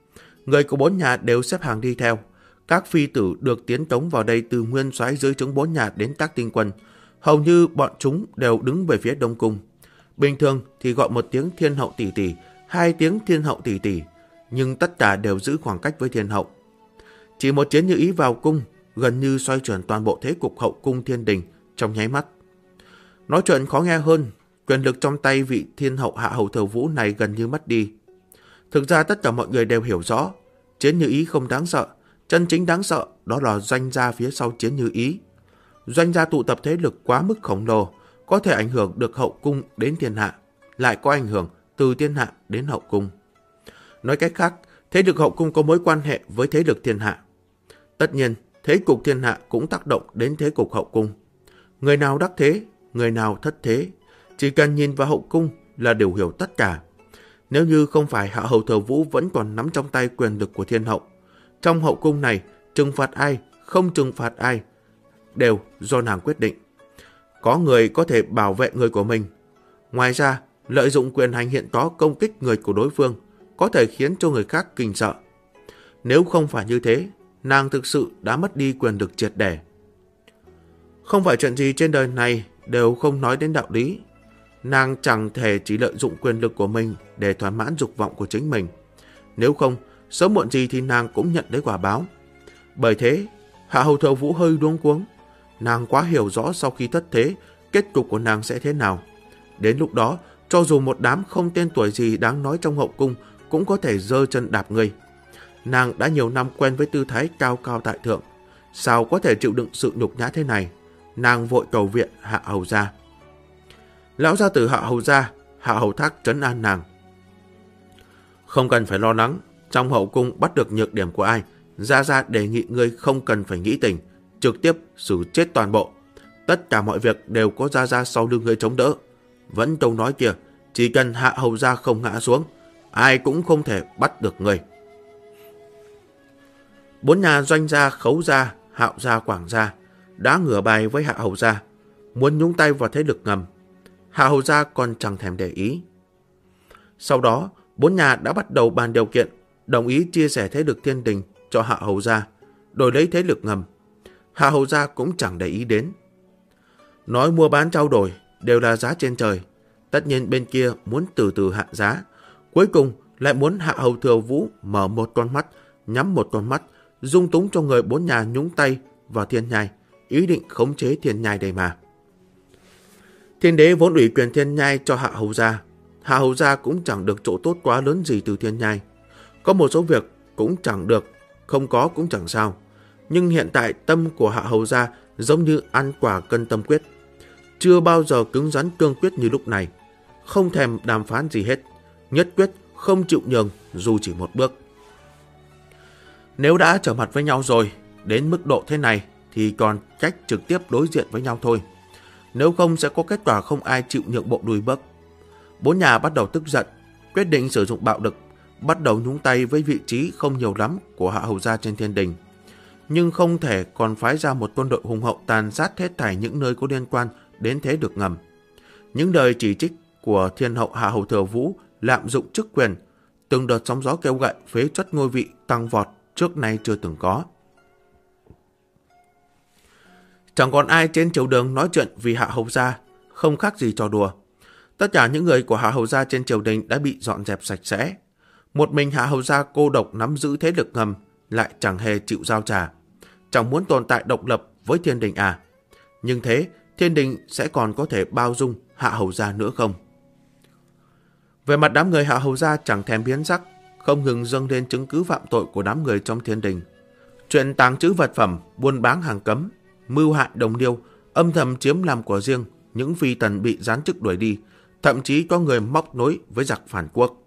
Người của 4 nhà đều xếp hàng đi theo. Các phi tử được tiến tống vào đây từ nguyên soái dưới trướng 4 nhà đến các tinh quân. Hầu như bọn chúng đều đứng về phía Đông Cung. Bình thường thì gọi một tiếng thiên hậu tỷ tỷ, 2 tiếng thiên hậu tỷ tỷ, nhưng tất cả đều giữ khoảng cách với thiên hậu. Chỉ một Chiến Như Ý vào cung, gần như xoay chuyển toàn bộ thế cục hậu cung thiên đình trong nháy mắt. Nói chuyện khó nghe hơn, quyền lực trong tay vị thiên hậu Hạ Hầu Thừa Vũ này gần như mất đi. Thực ra tất cả mọi người đều hiểu rõ, Chiến Như Ý không đáng sợ, chân chính đáng sợ đó là doanh gia phía sau Chiến Như Ý. Doanh gia tụ tập thế lực quá mức khổng lồ, có thể ảnh hưởng được hậu cung đến thiên hạ, lại có ảnh hưởng từ thiên hạ đến hậu cung. Nói cách khác, thế lực hậu cung có mối quan hệ với thế lực thiên hạ. Tất nhiên, thế cục thiên hạ cũng tác động đến thế cục hậu cung. Người nào đắc thế, người nào thất thế, chỉ cần nhìn vào hậu cung là đều hiểu tất cả. Nếu như không phải Hạ Hầu Thừa Vũ vẫn còn nắm trong tay quyền lực của thiên hậu, trong hậu cung này trừng phạt ai, không trừng phạt ai, đều do nàng quyết định. Có người có thể bảo vệ người của mình. Ngoài ra, lợi dụng quyền hành hiện có công kích người của đối phương, có thể khiến cho người khác kinh sợ. Nếu không phải như thế, nàng thực sự đã mất đi quyền lực triệt để. Không phải chuyện gì trên đời này đều không nói đến đạo lý. Nàng chẳng thể chỉ lợi dụng quyền lực của mình để thỏa mãn dục vọng của chính mình. Nếu không, sớm muộn gì thì nàng cũng nhận lấy quả báo. Bởi thế, Hạ Hầu Thừa Vũ hơi luống cuống. Nàng quá hiểu rõ sau khi thất thế, kết cục của nàng sẽ thế nào. Đến lúc đó, cho dù một đám không tên tuổi gì đáng nói trong hậu cung cũng có thể giơ chân đạp người. Nàng đã nhiều năm quen với tư thái cao cao tại thượng, sao có thể chịu đựng sự nhục nhã thế này. Nàng vội cầu viện Hạ Hầu gia. Lão gia tử Hạ Hầu gia, Hạ Hầu Thác trấn an nàng. Không cần phải lo lắng, trong hậu cung bắt được nhược điểm của ai, gia đề nghị ngươi không cần phải nghĩ tình, trực tiếp xử chết toàn bộ. Tất cả mọi việc đều có gia sau lưng ngươi chống đỡ. Vẫn câu nói kia, chỉ cần Hạ Hầu gia không ngã xuống, ai cũng không thể bắt được ngươi. 4 nhà Doanh gia, Khấu gia, Hạo gia, Quảng gia đã ngửa bài với Hạ Hầu gia, muốn nhúng tay vào thế lực ngầm. Hạ Hầu gia còn chẳng thèm để ý. Sau đó, 4 nhà đã bắt đầu bàn điều kiện, đồng ý chia sẻ thế lực thiên đình cho Hạ Hầu gia, đổi lấy thế lực ngầm. Hạ Hầu gia cũng chẳng để ý đến. Nói mua bán trao đổi đều là giá trên trời. Tất nhiên bên kia muốn từ từ hạ giá. Cuối cùng lại muốn Hạ Hầu Thừa Vũ mở một con mắt, nhắm một con mắt, dung túng cho người 4 nhà nhúng tay vào thiên nhai, ý định khống chế thiên nhai đây mà. Thiên đế vốn ủy quyền thiên nhai cho Hạ Hầu gia. Hạ Hầu gia cũng chẳng được chỗ tốt quá lớn gì từ thiên nhai. Có một số việc cũng chẳng được, không có cũng chẳng sao. Nhưng hiện tại tâm của Hạ Hầu gia giống như ăn quả cân tâm quyết. Chưa bao giờ cứng rắn cương quyết như lúc này. Không thèm đàm phán gì hết. Nhất quyết không chịu nhường dù chỉ một bước. Nếu đã trở mặt với nhau rồi, đến mức độ thế này thì còn cách trực tiếp đối diện với nhau thôi. Nếu không sẽ có kết quả không ai chịu nhượng bộ lùi bước. 4 nhà bắt đầu tức giận, quyết định sử dụng bạo lực, bắt đầu nhúng tay với vị trí không nhiều lắm của Hạ Hầu gia trên thiên đình. Nhưng không thể còn phái ra một quân đội hùng hậu tàn sát hết thảy những nơi có liên quan đến thế lực ngầm. Những lời chỉ trích của thiên hậu Hạ Hầu Thừa Vũ lạm dụng chức quyền, từng đợt sóng gió kêu gợi phế truất ngôi vị tăng vọt trước nay chưa từng có. Chẳng còn ai trên triều đường nói chuyện vì Hạ Hầu gia, không khác gì trò đùa. Tất cả những người của Hạ Hầu gia trên triều đình đã bị dọn dẹp sạch sẽ. Một mình Hạ Hầu gia cô độc nắm giữ thế lực ngầm, lại chẳng hề chịu giao trà. Chẳng muốn tồn tại độc lập với thiên đình à? Nhưng thế, thiên đình sẽ còn có thể bao dung Hạ Hầu gia nữa không? Về mặt đám người Hạ Hầu gia chẳng thèm biến sắc, không ngừng dâng lên chứng cứ phạm tội của đám người trong thiên đình. Chuyện tàng trữ vật phẩm, buôn bán hàng cấm, mưu hại đồng liêu, âm thầm chiếm làm của riêng, những phi tần bị giáng chức đuổi đi, thậm chí có người móc nối với giặc phản quốc.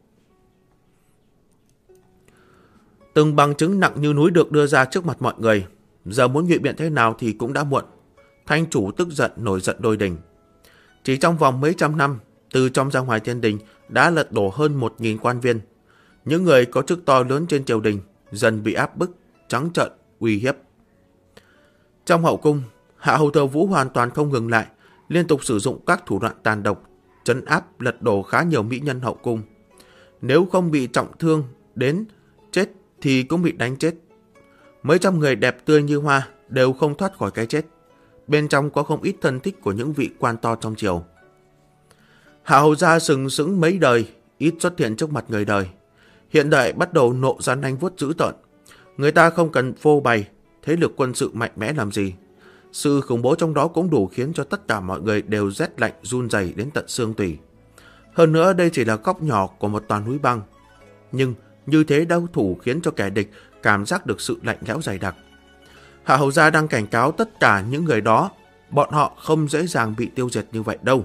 Từng bằng chứng nặng như núi được đưa ra trước mặt mọi người, giờ muốn ngụy biện thế nào thì cũng đã muộn. Thanh chủ tức giận nổi giận đôi đình. Chỉ trong vòng mấy trăm năm, từ trong ra ngoài thiên đình đã lật đổ hơn 1000 quan viên. Những người có chức to lớn trên triều đình dần bị áp bức, trắng trợn, uy hiếp. Trong hậu cung, Hạ Hầu Thừa Vũ hoàn toàn không ngừng lại, liên tục sử dụng các thủ đoạn tàn độc, trấn áp lật đổ khá nhiều mỹ nhân hậu cung. Nếu không bị trọng thương đến chết thì cũng bị đánh chết. Mấy trăm người đẹp tươi như hoa đều không thoát khỏi cái chết. Bên trong có không ít thân thích của những vị quan to trong triều. Hạ hầu gia sừng sững mấy đời, ít xuất hiện trước mặt người đời. Hiện đại bắt đầu nộ ra nanh vuốt dữ tợn. Người ta không cần phô bày thế lực quân sự mạnh mẽ làm gì. Sự khủng bố trong đó cũng đủ khiến cho tất cả mọi người đều rét lạnh run rẩy đến tận xương tủy. Hơn nữa đây chỉ là góc nhỏ của một toàn núi băng. Nhưng như thế đau thủ khiến cho kẻ địch cảm giác được sự lạnh lẽo dày đặc. Hạ hầu gia đang cảnh cáo tất cả những người đó, bọn họ không dễ dàng bị tiêu diệt như vậy đâu.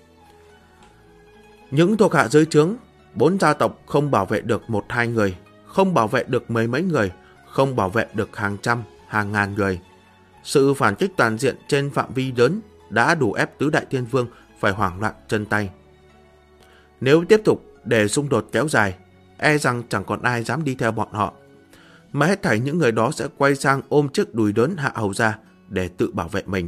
Những thuộc hạ dưới trướng, 4 gia tộc không bảo vệ được 1-2 người, không bảo vệ được mấy mấy người, không bảo vệ được hàng trăm, hàng ngàn người. Sự phản kích toàn diện trên phạm vi lớn đã đủ ép tứ đại thiên vương phải hoảng loạn chân tay. Nếu tiếp tục để xung đột kéo dài, e rằng chẳng còn ai dám đi theo bọn họ, mà hết thảy những người đó sẽ quay sang ôm chiếc đùi lớn Hạ hầu gia để tự bảo vệ mình.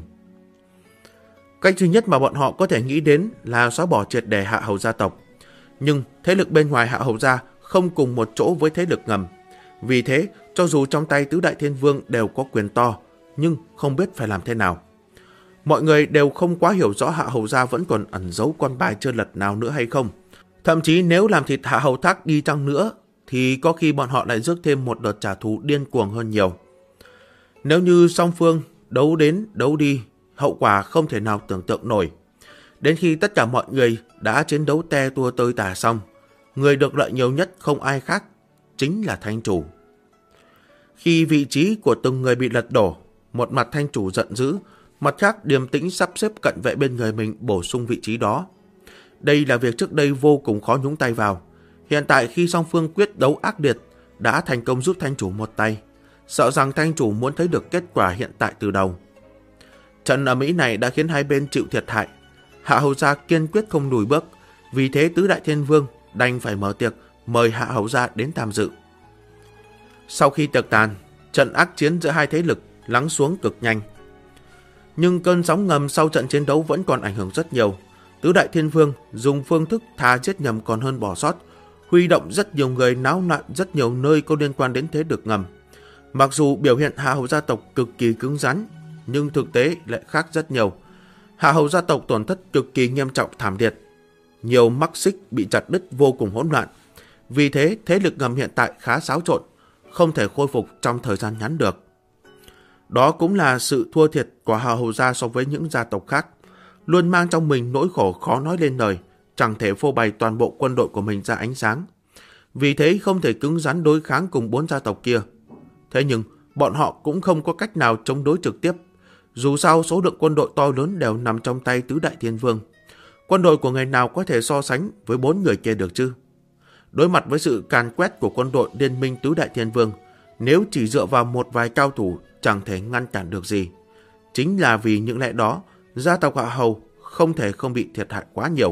Cách duy nhất mà bọn họ có thể nghĩ đến là xóa bỏ triệt để Hạ hầu gia tộc. Nhưng thế lực bên ngoài Hạ hầu gia không cùng một chỗ với thế lực ngầm. Vì thế, cho dù trong tay tứ đại thiên vương đều có quyền to, nhưng không biết phải làm thế nào. Mọi người đều không quá hiểu rõ Hạ hầu gia vẫn còn ẩn giấu con bài chưa lật nào nữa hay không. Thậm chí nếu làm thịt Hạ hầu thác đi chăng nữa, thì có khi bọn họ lại rước thêm một đợt trả thù điên cuồng hơn nhiều. Nếu như song phương đấu đến đấu đi, hậu quả không thể nào tưởng tượng nổi. Đến khi tất cả mọi người đã chiến đấu te tua tơi tả xong, người được lợi nhiều nhất không ai khác, chính là Thanh chủ. Khi vị trí của từng người bị lật đổ, một mặt Thanh chủ giận dữ, mặt khác điềm tĩnh sắp xếp cận vệ bên người mình bổ sung vị trí đó. Đây là việc trước đây vô cùng khó nhúng tay vào. Hiện tại khi song phương quyết đấu ác liệt, đã thành công giúp Thanh chủ một tay. Sợ rằng Thanh chủ muốn thấy được kết quả hiện tại từ đầu. Trận ở Mỹ này đã khiến hai bên chịu thiệt hại. Hạ hầu gia kiên quyết không lùi bước, vì thế tứ đại thiên vương đành phải mở tiệc mời Hạ hầu gia đến tham dự. Sau khi tiệc tàn, trận ác chiến giữa hai thế lực lắng xuống cực nhanh. Nhưng cơn sóng ngầm sau trận chiến đấu vẫn còn ảnh hưởng rất nhiều. Tứ đại thiên vương dùng phương thức thà giết nhầm còn hơn bỏ sót, huy động rất nhiều người náo loạn rất nhiều nơi có liên quan đến thế lực ngầm. Mặc dù biểu hiện Hạ hầu gia tộc cực kỳ cứng rắn, nhưng thực tế lại khác rất nhiều. Hạ hầu gia tộc tổn thất cực kỳ nghiêm trọng thảm liệt. Nhiều mắc xích bị chặt đứt vô cùng hỗn loạn. Vì thế, thế lực ngầm hiện tại khá xáo trộn, không thể khôi phục trong thời gian ngắn được. Đó cũng là sự thua thiệt của Hạ hầu gia so với những gia tộc khác. Luôn mang trong mình nỗi khổ khó nói lên lời, chẳng thể phô bày toàn bộ quân đội của mình ra ánh sáng. Vì thế không thể cứng rắn đối kháng cùng 4 gia tộc kia. Thế nhưng, bọn họ cũng không có cách nào chống đối trực tiếp. Dù sao số lượng quân đội to lớn đều nằm trong tay tứ đại thiên vương. Quân đội của người nào có thể so sánh với 4 người kia được chứ? Đối mặt với sự càn quét của quân đội liên minh tứ đại thiên vương, nếu chỉ dựa vào một vài cao thủ chẳng thể ngăn cản được gì. Chính là vì những lẽ đó, gia tộc Hạ hầu không thể không bị thiệt hại quá nhiều.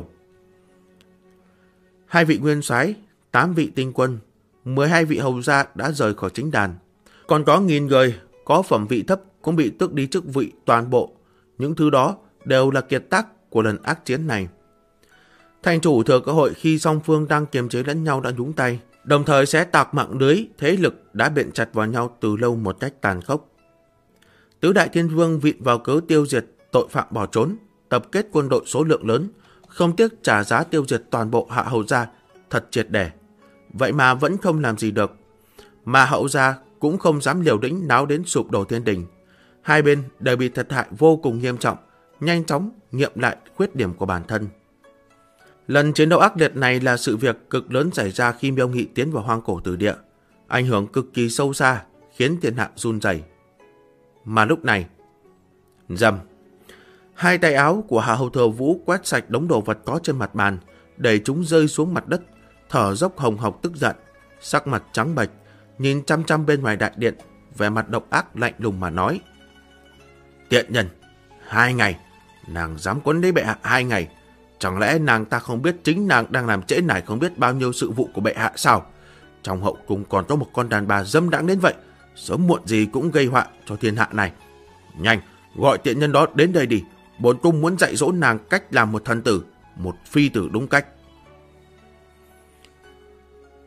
2 vị nguyên soái, 8 vị tinh quân, 12 vị hầu gia đã rời khỏi chính đàn. Còn có 1000 người có phẩm vị thấp cũng bị tước đi chức vị toàn bộ. Những thứ đó đều là kiệt tác của lần ác chiến này. Thành chủ thừa cơ hội khi song phương đang kiềm chế lẫn nhau đã nhúng tay, đồng thời xé tạc mạng lưới thế lực đã biện chặt vào nhau từ lâu một cách tàn khốc. Tứ đại thiên vương vịn vào cớ tiêu diệt tội phạm bỏ trốn, tập kết quân đội số lượng lớn, không tiếc trả giá tiêu diệt toàn bộ Hạ hầu gia thật triệt để. Vậy mà vẫn không làm gì được. Mà hậu gia cũng không dám liều lĩnh náo đến sụp đổ thiên đình. Hai bên đều bị thiệt hại vô cùng nghiêm trọng, nhanh chóng nghiệm lại khuyết điểm của bản thân. Lần chiến đấu ác liệt này là sự việc cực lớn xảy ra khi Miêu Nghị tiến vào hoang cổ tử địa, ảnh hưởng cực kỳ sâu xa, khiến thiên hạ run rẩy. Mà lúc này, rầm, hai tay áo của Hạ hầu thừa Vũ quét sạch đống đồ vật có trên mặt bàn, đẩy chúng rơi xuống mặt đất, thở dốc hồng hộc tức giận, sắc mặt trắng bệch, nhìn chăm chăm bên ngoài đại điện, vẻ mặt độc ác lạnh lùng mà nói: Tiện nhân, 2 ngày, nàng dám quấn lấy bệ hạ 2 ngày, chẳng lẽ nàng ta không biết chính nàng đang làm trễ nải không biết bao nhiêu sự vụ của bệ hạ sao? Trong hậu cung còn có một con đàn bà dâm đãng đến vậy, sớm muộn gì cũng gây họa cho thiên hạ này. Nhanh, gọi tiện nhân đó đến đây đi, bổn cung muốn dạy dỗ nàng cách làm một thần tử, một phi tử đúng cách.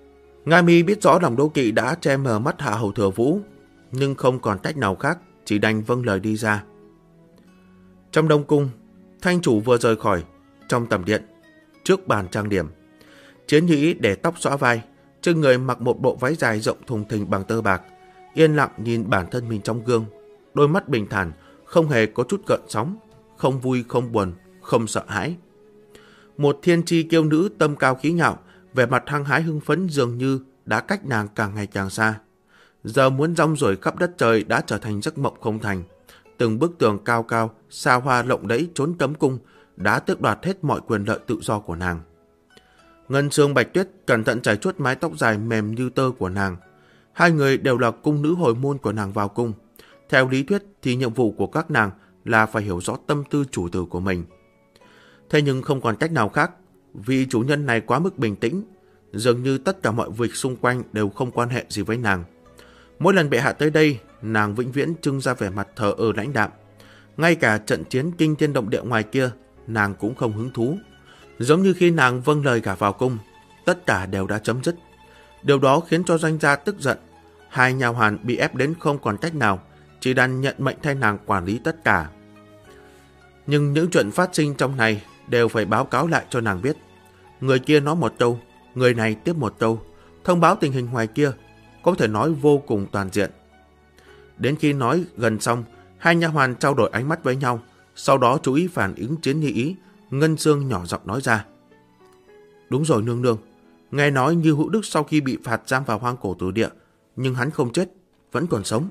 Nga Mi biết rõ lòng đố kỵ đã che mờ mắt Hạ Hầu Thừa Vũ, nhưng không còn cách nào khác, chỉ đành vâng lời đi ra. Trong Đông Cung, Thanh chủ vừa rời khỏi, trong tầm điện, trước bàn trang điểm, Chiến Như Ý để tóc xõa vai, trên người mặc một bộ váy dài rộng thùng thình bằng tơ bạc, yên lặng nhìn bản thân mình trong gương, đôi mắt bình thản, không hề có chút gợn sóng, không vui không buồn, không sợ hãi. Một thiên tri kiêu nữ tâm cao khí ngạo, vẻ mặt hăng hái hưng phấn dường như đã cách nàng càng ngày càng xa. Giờ muốn rong ruổi khắp đất trời đã trở thành giấc mộng không thành. Từng bức tường cao cao, xa hoa lộng lẫy trốn cấm cung đã tước đoạt hết mọi quyền lợi tự do của nàng. Ngân Sương Bạch Tuyết cẩn thận chải chuốt mái tóc dài mềm như tơ của nàng. Hai người đều là cung nữ hồi môn của nàng vào cung. Theo lý thuyết thì nhiệm vụ của các nàng là phải hiểu rõ tâm tư chủ tử của mình. Thế nhưng không còn cách nào khác, vì chủ nhân này quá mức bình tĩnh, dường như tất cả mọi việc xung quanh đều không quan hệ gì với nàng. Mỗi lần bệ hạ tới đây, nàng vĩnh viễn trưng ra vẻ mặt thờ ơ lãnh đạm. Ngay cả trận chiến kinh thiên động địa ngoài kia, nàng cũng không hứng thú. Giống như khi nàng vâng lời gả vào cung, tất cả đều đã chấm dứt. Điều đó khiến cho doanh gia tức giận. Hai nha hoàn bị ép đến không còn cách nào, chỉ đành nhận mệnh thay nàng quản lý tất cả. Nhưng những chuyện phát sinh trong này đều phải báo cáo lại cho nàng biết. Người kia nói một câu, người này tiếp một câu, thông báo tình hình ngoài kia, có thể nói vô cùng toàn diện. Đến khi nói gần xong, hai nha hoàn trao đổi ánh mắt với nhau, sau đó chú ý phản ứng Chiến Như Ý. Ngân Sương nhỏ giọng nói ra: Đúng rồi nương nương, nghe nói Như Hữu Đức sau khi bị phạt giam vào hoang cổ tử địa, nhưng hắn không chết, vẫn còn sống.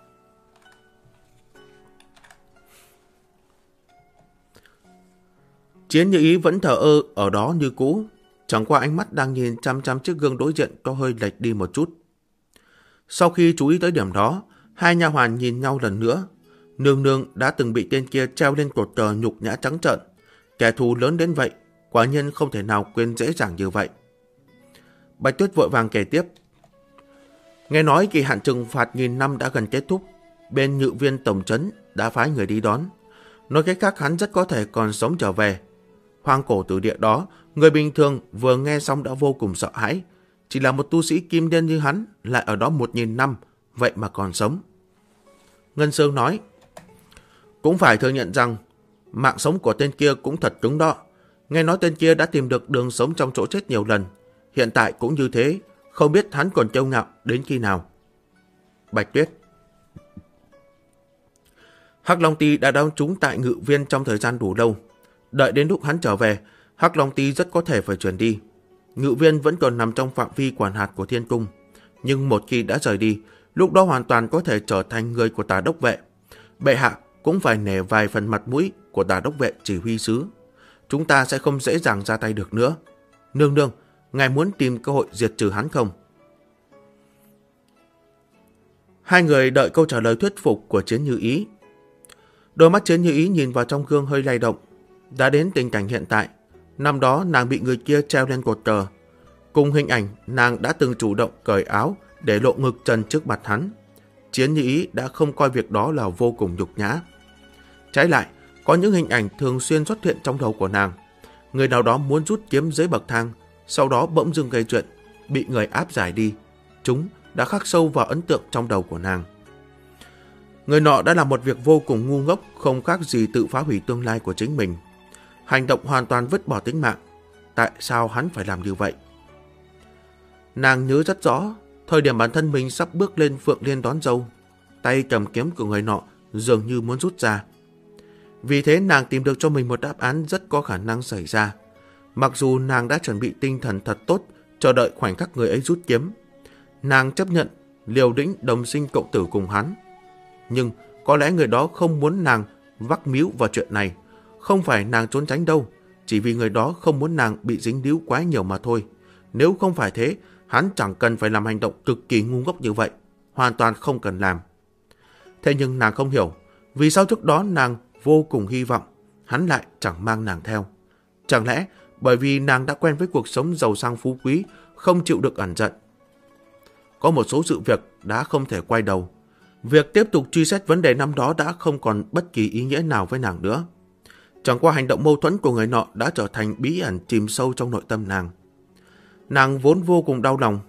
Chiến Như Ý vẫn thờ ơ ở đó như cũ, chẳng qua ánh mắt đang nhìn chăm chăm chiếc gương đối diện có hơi lệch đi một chút. Sau khi chú ý tới điểm đó, hai nha hoàn nhìn nhau lần nữa. Nương nương đã từng bị tên kia treo lên cột cờ nhục nhã trắng trợn. Kẻ thù lớn đến vậy, quả nhiên không thể nào quên dễ dàng như vậy. Bạch Tuyết vội vàng kể tiếp: Nghe nói kỳ hạn trừng phạt 1000 năm đã gần kết thúc, bên Ngự Viên tổng trấn đã phái người đi đón. Nói cách khác, hắn rất có thể còn sống trở về. Hoang cổ tử địa đó, người bình thường vừa nghe xong đã vô cùng sợ hãi. Chỉ là một tu sĩ kim đen như hắn lại ở đó 1000 năm, vậy mà còn sống. Ngân Sương nói: Cũng phải thừa nhận rằng mạng sống của tên kia cũng thật cứng đó. Nghe nói tên kia đã tìm được đường sống trong chỗ chết nhiều lần, hiện tại cũng như thế, không biết hắn còn kiêu ngạo đến khi nào. Bạch Tuyết: Hắc Long Ti đã đóng trúng tại Ngự Viên trong thời gian đủ lâu. Đợi đến lúc hắn trở về, Hắc Long Ti rất có thể phải chuyển đi. Ngự Viên vẫn còn nằm trong phạm vi quản hạt của Thiên Cung, nhưng một khi đã rời đi, lúc đó hoàn toàn có thể trở thành người của Tà Đốc Vệ. Bệ hạ cũng phải nể vài phần mặt mũi của Tà Đốc Vệ chỉ huy sứ. Chúng ta sẽ không dễ dàng ra tay được nữa. Nương nương, ngài muốn tìm cơ hội diệt trừ hắn không? Hai người đợi câu trả lời thuyết phục của Chiến Như Ý. Đôi mắt Chiến Như Ý nhìn vào trong gương hơi lay động. Đã đến tình cảnh hiện tại, năm đó nàng bị người kia treo lên cột cờ. Cùng hình ảnh nàng đã từng chủ động cởi áo để lộ ngực trần trước mặt hắn. Chiến Như Ý đã không coi việc đó là vô cùng nhục nhã. Trái lại, có những hình ảnh thường xuyên xuất hiện trong đầu của nàng. Người nào đó muốn rút kiếm dưới bậc thang, sau đó bỗng dưng gây chuyện, bị người áp giải đi. Chúng đã khắc sâu vào ấn tượng trong đầu của nàng. Người nọ đã làm một việc vô cùng ngu ngốc, không khác gì tự phá hủy tương lai của chính mình. Hành động hoàn toàn vứt bỏ tính mạng. Tại sao hắn phải làm như vậy? Nàng nhớ rất rõ, thời điểm bản thân mình sắp bước lên Phượng Liên đón dâu, tay cầm kiếm của người nọ dường như muốn rút ra. Vì thế nàng tìm được cho mình một đáp án rất có khả năng xảy ra. Mặc dù nàng đã chuẩn bị tinh thần thật tốt, chờ đợi khoảnh khắc người ấy rút kiếm. Nàng chấp nhận liều lĩnh đồng sinh cộng tử cùng hắn. Nhưng có lẽ người đó không muốn nàng vắt míu vào chuyện này. Không phải nàng trốn tránh đâu, chỉ vì người đó không muốn nàng bị dính líu quá nhiều mà thôi. Nếu không phải thế, hắn chẳng cần phải làm hành động cực kỳ ngu ngốc như vậy. Hoàn toàn không cần làm. Thế nhưng nàng không hiểu, vì sao trước đó nàng vô cùng hy vọng hắn lại chẳng mang nàng theo. Chẳng lẽ bởi vì nàng đã quen với cuộc sống giàu sang phú quý, không chịu được ẩn giận. Có một số sự việc đã không thể quay đầu. Việc tiếp tục truy xét vấn đề năm đó đã không còn bất kỳ ý nghĩa nào với nàng nữa. Chẳng qua hành động mâu thuẫn của người nọ đã trở thành bí ẩn chìm sâu trong nội tâm nàng. Nàng vốn vô cùng đau lòng,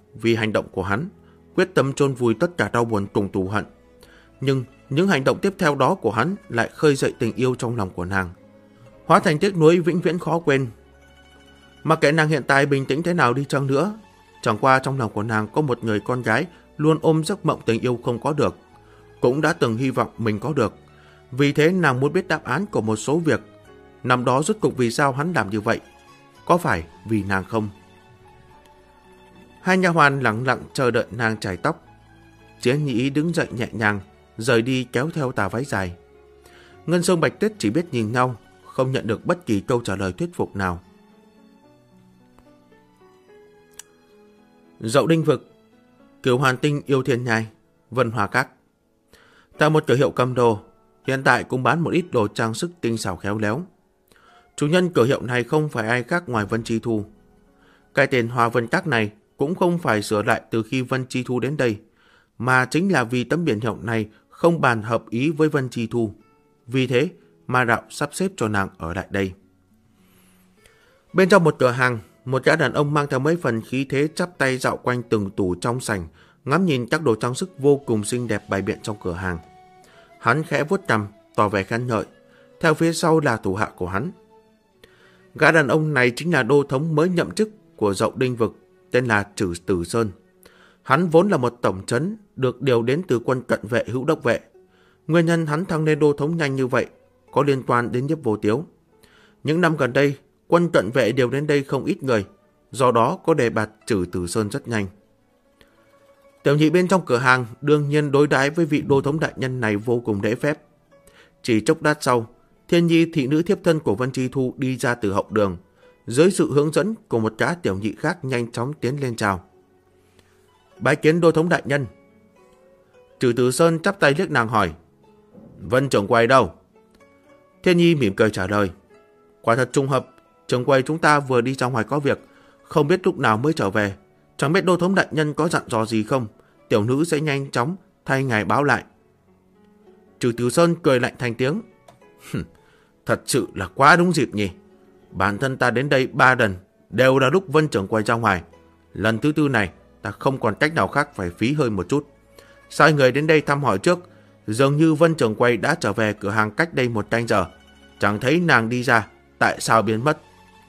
vì hành động của hắn, quyết tâm chôn vùi tất cả đau buồn cùng thù hận. Nhưng những hành động tiếp theo đó của hắn lại khơi dậy tình yêu trong lòng của nàng, hóa thành tiếc nuối vĩnh viễn khó quên. Mặc kệ nàng hiện tại bình tĩnh thế nào đi chăng nữa, chẳng qua trong lòng của nàng có một người con gái luôn ôm giấc mộng tình yêu không có được, cũng đã từng hy vọng mình có được. Vì thế nàng muốn biết đáp án của một số việc. Năm đó rốt cuộc vì sao hắn làm như vậy? Có phải vì nàng không? Hai nha hoàn lặng lặng chờ đợi nàng chải tóc. Chiến Nhĩ đứng dậy nhẹ nhàng, rời đi kéo theo tà váy dài. Ngân Sông Bạch Tuyết chỉ biết nhìn nhau, không nhận được bất kỳ câu trả lời thuyết phục nào. Dậu Đinh Vực, Cửu Hoàn Tinh Yêu Thiên Nhai, Vân Hòa Các. Tại một cửa hiệu cầm đồ, hiện tại cũng bán một ít đồ trang sức tinh xảo khéo léo. Chủ nhân cửa hiệu này không phải ai khác ngoài Vân Chi Thu. Cái tên Hòa Vân Các này cũng không phải sửa lại từ khi Vân Chi Thu đến đây, mà chính là vì tấm biển hiệu này không bàn hợp ý với Vân Chi Thu. Vì thế, Ma Đạo sắp xếp cho nàng ở lại đây. Bên trong một cửa hàng, một gã đàn ông mang theo mấy phần khí thế chắp tay dạo quanh từng tủ trong sảnh, ngắm nhìn các đồ trang sức vô cùng xinh đẹp bày biện trong cửa hàng. Hắn khẽ vuốt cằm, tỏ vẻ khen ngợi. Theo phía sau là thủ hạ của hắn. Gã đàn ông này chính là đô thống mới nhậm chức của Dậu Đinh Vực, tên là Trử Tử Sơn. Hắn vốn là một tổng trấn được điều đến từ quân cận vệ Hữu Đốc Vệ. Nguyên nhân hắn thăng lên đô thống nhanh như vậy có liên quan đến Nhiếp Vô Tiếu. Những năm gần đây, quân cận vệ điều đến đây không ít người, do đó có đề bạt Trử Tử Sơn rất nhanh. Tiểu nhị bên trong cửa hàng đương nhiên đối đãi với vị đô thống đại nhân này vô cùng lễ phép. Chỉ chốc lát sau, Thiên Nhi thị nữ thiếp thân của Vân Chi Thu đi ra từ hậu đường, dưới sự hướng dẫn của một gã tiểu nhị khác nhanh chóng tiến lên chào. Bái kiến đô thống đại nhân. Trử Tử Sơn chắp tay liếc nàng hỏi, Vân trưởng quầy đâu? Thiên Nhi mỉm cười trả lời, quả thật trùng hợp, trưởng quầy chúng ta vừa đi ra ngoài có việc, không biết lúc nào mới trở về. Chẳng biết đô thống đại nhân có dặn dò gì không? Tiểu nữ sẽ nhanh chóng thay ngài báo lại. Trử Tử Sơn cười lạnh thành tiếng, thật sự là quá đúng dịp nhỉ. Bản thân ta đến đây 3 lần đều là lúc Vân trưởng quầy ra ngoài. Lần thứ tư này ta không còn cách nào khác phải phí hơi một chút. Sai người đến đây thăm hỏi trước, dường như Vân trưởng quầy đã trở về cửa hàng cách đây 1 canh giờ. Chẳng thấy nàng đi ra, tại sao biến mất?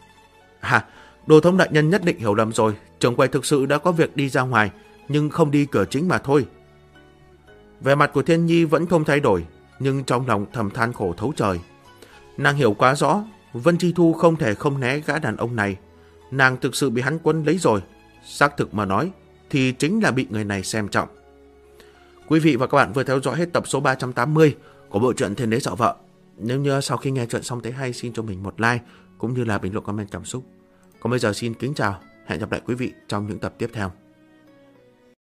Đô thống đại nhân nhất định hiểu lầm rồi. Trưởng quầy thực sự đã có việc đi ra ngoài, nhưng không đi cửa chính mà thôi. Vẻ mặt của Thiên Nhi vẫn không thay đổi, nhưng trong lòng thầm than khổ thấu trời. Nàng hiểu quá rõ, Vân Chi Thu không thể không né gã đàn ông này. Nàng thực sự bị hắn quấn lấy rồi. Xác thực mà nói, thì chính là bị người này xem trọng. Quý vị và các bạn vừa theo dõi hết tập số 380 của bộ truyện Thiên Đế Dạo Vợ. Nếu như sau khi nghe chuyện xong thấy hay, xin cho mình một like, cũng như là bình luận comment cảm xúc. Còn bây giờ xin kính chào, hẹn gặp lại quý vị trong những tập tiếp theo.